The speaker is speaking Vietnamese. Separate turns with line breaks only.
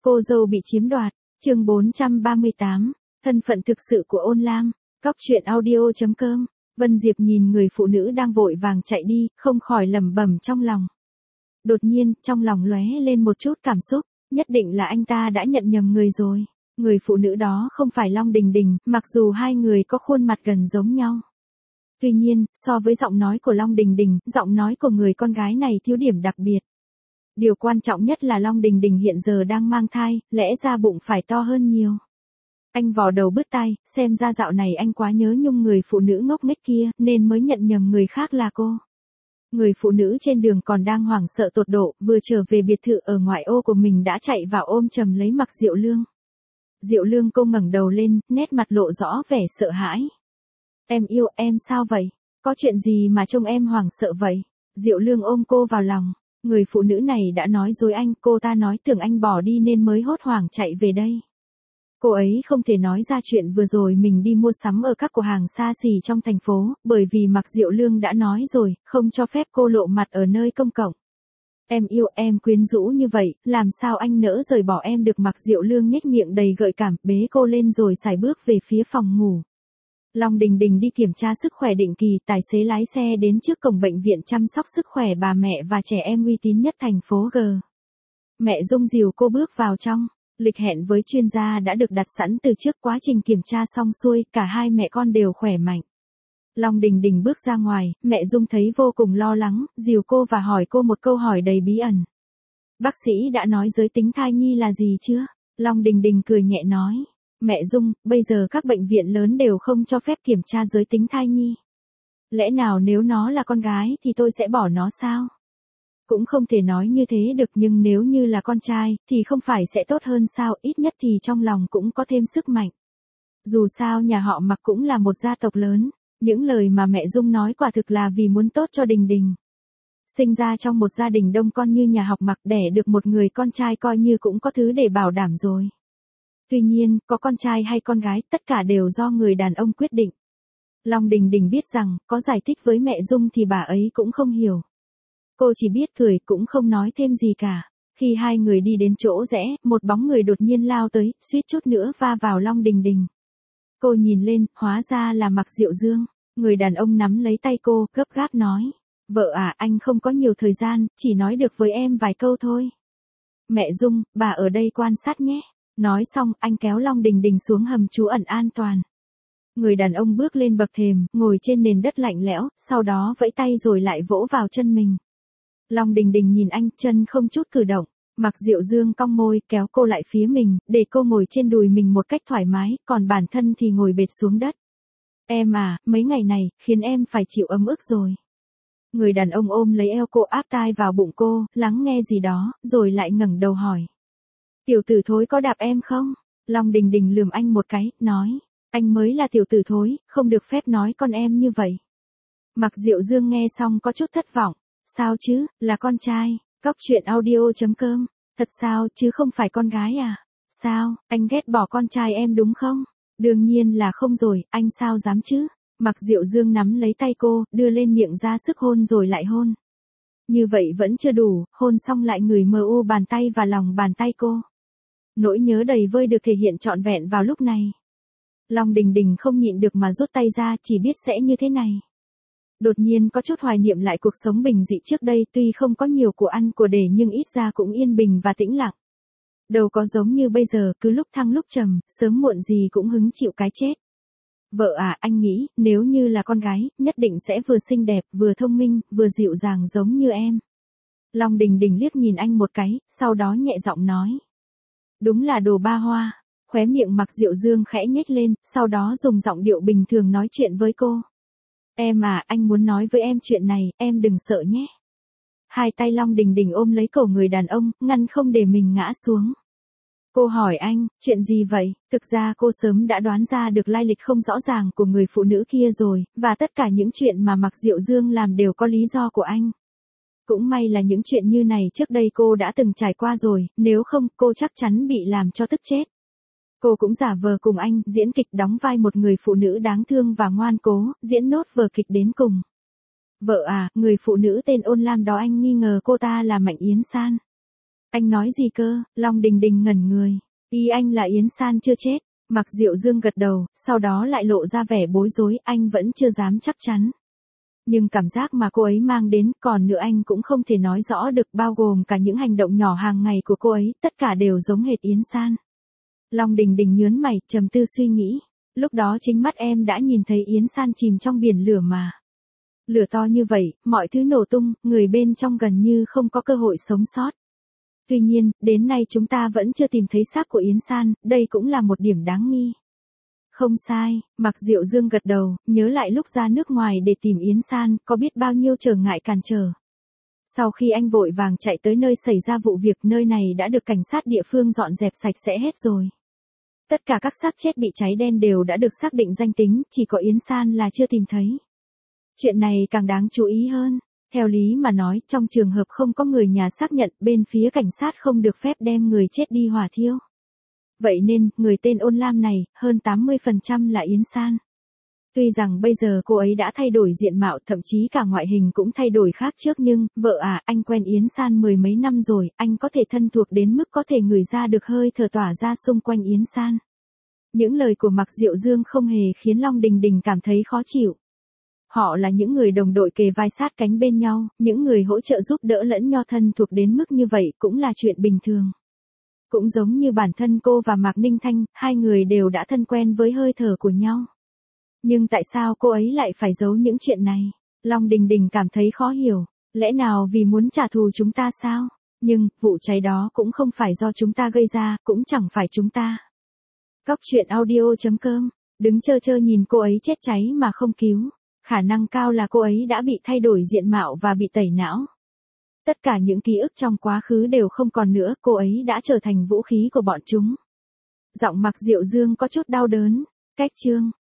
Cô dâu bị chiếm đoạt, chương 438, thân phận thực sự của Ôn Lam, Cóc truyện audio.com. Vân Diệp nhìn người phụ nữ đang vội vàng chạy đi, không khỏi lẩm bẩm trong lòng. Đột nhiên, trong lòng lóe lên một chút cảm xúc, nhất định là anh ta đã nhận nhầm người rồi. Người phụ nữ đó không phải Long Đình Đình, mặc dù hai người có khuôn mặt gần giống nhau. Tuy nhiên, so với giọng nói của Long Đình Đình, giọng nói của người con gái này thiếu điểm đặc biệt. Điều quan trọng nhất là Long Đình Đình hiện giờ đang mang thai, lẽ ra bụng phải to hơn nhiều. Anh vò đầu bứt tai, xem ra dạo này anh quá nhớ nhung người phụ nữ ngốc nghếch kia, nên mới nhận nhầm người khác là cô. Người phụ nữ trên đường còn đang hoảng sợ tột độ, vừa trở về biệt thự ở ngoại ô của mình đã chạy vào ôm chầm lấy Mạc Diệu Lương. Diệu Lương cô ngẩng đầu lên, nét mặt lộ rõ vẻ sợ hãi. Em yêu, em sao vậy? Có chuyện gì mà trông em hoảng sợ vậy? Diệu Lương ôm cô vào lòng. Người phụ nữ này đã nói dối anh, cô ta nói tưởng anh bỏ đi nên mới hốt hoảng chạy về đây. Cô ấy không thể nói ra chuyện vừa rồi mình đi mua sắm ở các cửa hàng xa xỉ trong thành phố, bởi vì Mạc Diệu Lương đã nói rồi, không cho phép cô lộ mặt ở nơi công cộng. Em yêu, em quyến rũ như vậy, làm sao anh nỡ rời bỏ em được? Mạc Diệu Lương nhếch miệng đầy gợi cảm, bế cô lên rồi sải bước về phía phòng ngủ. Long Đình Đình đi kiểm tra sức khỏe định kỳ, tài xế lái xe đến trước cổng bệnh viện chăm sóc sức khỏe bà mẹ và trẻ em uy tín nhất thành phố G. Mẹ Dung dìu cô bước vào trong. Lịch hẹn với chuyên gia đã được đặt sẵn từ trước, quá trình kiểm tra xong xuôi, cả hai mẹ con đều khỏe mạnh. Long Đình Đình bước ra ngoài, mẹ Dung thấy vô cùng lo lắng, dìu cô và hỏi cô một câu hỏi đầy bí ẩn. Bác sĩ đã nói giới tính thai nhi là gì chưa? Long Đình Đình cười nhẹ nói. Mẹ Dung, bây giờ các bệnh viện lớn đều không cho phép kiểm tra giới tính thai nhi. Lẽ nào nếu nó là con gái thì tôi sẽ bỏ nó sao? Cũng không thể nói như thế được, nhưng nếu như là con trai, thì không phải sẽ tốt hơn sao, ít nhất thì trong lòng cũng có thêm sức mạnh. Dù sao nhà họ Mạc cũng là một gia tộc lớn, những lời mà mẹ Dung nói quả thực là vì muốn tốt cho Đình Đình. Sinh ra trong một gia đình đông con như nhà họ Mạc, đẻ được một người con trai coi như cũng có thứ để bảo đảm rồi. Tuy nhiên, có con trai hay con gái, tất cả đều do người đàn ông quyết định. Long Đình Đình biết rằng, có giải thích với mẹ Dung thì bà ấy cũng không hiểu. Cô chỉ biết cười, cũng không nói thêm gì cả. Khi hai người đi đến chỗ rẽ, một bóng người đột nhiên lao tới, suýt chút nữa va vào Long Đình Đình. Cô nhìn lên, hóa ra là Mạc Diệu Dương. Người đàn ông nắm lấy tay cô, gấp gáp nói. Vợ à, anh không có nhiều thời gian, chỉ nói được với em vài câu thôi. Mẹ Dung, bà ở đây quan sát nhé. Nói xong, anh kéo Long Đình Đình xuống hầm trú ẩn an toàn. Người đàn ông bước lên bậc thềm, ngồi trên nền đất lạnh lẽo, sau đó vẫy tay rồi lại vỗ vào chân mình. Long Đình Đình nhìn anh, chân không chút cử động. Mạc Diệu Dương cong môi, kéo cô lại phía mình, để cô ngồi trên đùi mình một cách thoải mái, còn bản thân thì ngồi bệt xuống đất. Em à, mấy ngày này, khiến em phải chịu ấm ức rồi. Người đàn ông ôm lấy eo cô, áp tai vào bụng cô, lắng nghe gì đó, rồi lại ngẩng đầu hỏi. Tiểu tử thối có đạp em không? Long Đình Đình lườm anh một cái, nói. Anh mới là tiểu tử thối, không được phép nói con em như vậy. Mạc Diệu Dương nghe xong có chút thất vọng. Sao chứ, là con trai, Cóc truyện audio.com. Thật sao, chứ không phải con gái à? Sao, anh ghét bỏ con trai em đúng không? Đương nhiên là không rồi, anh sao dám chứ? Mạc Diệu Dương nắm lấy tay cô, đưa lên miệng ra sức hôn rồi lại hôn. Như vậy vẫn chưa đủ, hôn xong lại ngửi mờ u bàn tay và lòng bàn tay cô. Nỗi nhớ đầy vơi được thể hiện trọn vẹn vào lúc này. Long Đình Đình không nhịn được mà rút tay ra, chỉ biết sẽ như thế này. Đột nhiên có chút hoài niệm lại cuộc sống bình dị trước đây, tuy không có nhiều của ăn của để nhưng ít ra cũng yên bình và tĩnh lặng. Đâu có giống như bây giờ, cứ lúc thăng lúc trầm, sớm muộn gì cũng hứng chịu cái chết. Vợ à, anh nghĩ, nếu như là con gái, nhất định sẽ vừa xinh đẹp, vừa thông minh, vừa dịu dàng giống như em. Long Đình Đình liếc nhìn anh một cái, sau đó nhẹ giọng nói. Đúng là đồ ba hoa. Khóe miệng Mạc Diệu Dương khẽ nhếch lên, sau đó dùng giọng điệu bình thường nói chuyện với cô. Em à, anh muốn nói với em chuyện này, em đừng sợ nhé. Hai tay Long Đình Đình ôm lấy cổ người đàn ông, ngăn không để mình ngã xuống. Cô hỏi anh, chuyện gì vậy? Thực ra cô sớm đã đoán ra được lai lịch không rõ ràng của người phụ nữ kia rồi, và tất cả những chuyện mà Mạc Diệu Dương làm đều có lý do của anh. Cũng may là những chuyện như này trước đây cô đã từng trải qua rồi, nếu không cô chắc chắn bị làm cho tức chết. Cô cũng giả vờ cùng anh, diễn kịch đóng vai một người phụ nữ đáng thương và ngoan cố, diễn nốt vở kịch đến cùng. Vợ à, người phụ nữ tên Ôn Lam đó anh nghi ngờ cô ta là Mạnh Yến San. Anh nói gì cơ? Long Đình Đình ngẩn người. Ý anh là Yến San chưa chết. Mạc Diệu Dương gật đầu, sau đó lại lộ ra vẻ bối rối, anh vẫn chưa dám chắc chắn. Nhưng cảm giác mà cô ấy mang đến, còn nữa anh cũng không thể nói rõ được, bao gồm cả những hành động nhỏ hàng ngày của cô ấy, tất cả đều giống hệt Yến San. Long Đình Đình nhớn mày, trầm tư suy nghĩ. Lúc đó chính mắt em đã nhìn thấy Yến San chìm trong biển lửa mà. Lửa to như vậy, mọi thứ nổ tung, người bên trong gần như không có cơ hội sống sót. Tuy nhiên, đến nay chúng ta vẫn chưa tìm thấy xác của Yến San, đây cũng là một điểm đáng nghi. Không sai, Mạc Diệu Dương gật đầu, nhớ lại lúc ra nước ngoài để tìm Yến San, có biết bao nhiêu trở ngại cản trở. Sau khi anh vội vàng chạy tới nơi xảy ra vụ việc, nơi này đã được cảnh sát địa phương dọn dẹp sạch sẽ hết rồi. Tất cả các xác chết bị cháy đen đều đã được xác định danh tính, chỉ có Yến San là chưa tìm thấy. Chuyện này càng đáng chú ý hơn. Theo lý mà nói, trong trường hợp không có người nhà xác nhận, bên phía cảnh sát không được phép đem người chết đi hỏa thiêu. Vậy nên, người tên Ôn Lam này, hơn 80% là Yến San. Tuy rằng bây giờ cô ấy đã thay đổi diện mạo, thậm chí cả ngoại hình cũng thay đổi khác trước, nhưng, vợ à, anh quen Yến San mười mấy năm rồi, anh có thể thân thuộc đến mức có thể ngửi ra được hơi thở tỏa ra xung quanh Yến San. Những lời của Mạc Diệu Dương không hề khiến Long Đình Đình cảm thấy khó chịu. Họ là những người đồng đội kề vai sát cánh bên nhau, những người hỗ trợ giúp đỡ lẫn nhau, thân thuộc đến mức như vậy cũng là chuyện bình thường. Cũng giống như bản thân cô và Mạc Ninh Thanh, hai người đều đã thân quen với hơi thở của nhau. Nhưng tại sao cô ấy lại phải giấu những chuyện này? Long Đình Đình cảm thấy khó hiểu. Lẽ nào vì muốn trả thù chúng ta sao? Nhưng, vụ cháy đó cũng không phải do chúng ta gây ra, cũng chẳng phải chúng ta. Cóc truyện audio.com. Đứng chơ chơ nhìn cô ấy chết cháy mà không cứu. Khả năng cao là cô ấy đã bị thay đổi diện mạo và bị tẩy não. Tất cả những ký ức trong quá khứ đều không còn nữa, cô ấy đã trở thành vũ khí của bọn chúng. Giọng Mạc Diệu Dương có chút đau đớn. Cách chương.